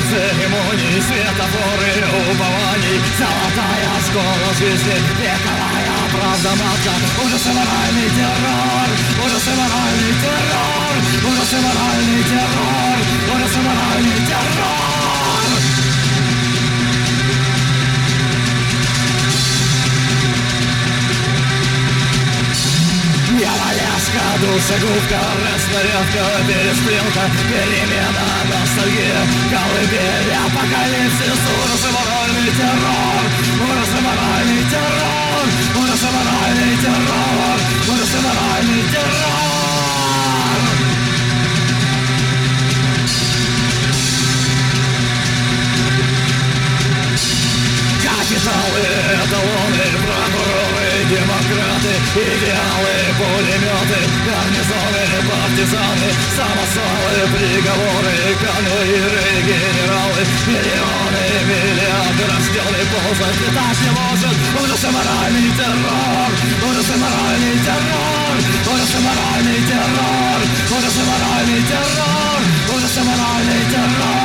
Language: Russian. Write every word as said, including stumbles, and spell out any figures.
церемоний, светофоры упований, золотая школа жизни, вековая правда матка, ужасы моральный террор, ужасы моральный террор, ужасы моральный террор, ужасы моральный террор. Яволяшка, душегубка, разнарядка, перестрелка, перемена, ностальгия, колыбель, апокалипсис, ужасы моральный террор, ужасы моральный террор, ужасы моральный террор, ужасы моральный террор. Капиталы, эталоны, прокуроры, демократы, идеалы, пулеметы, гарнизоны, партизаны, самосвалы, приговоры, конвоиры, генералы, миллионы, миллиарды, рожденный ползать летать не может. Ужасы моральный террор, ужасы моральный террор, ужасы моральный террор, ужасы моральный террор, ужасы моральный террор.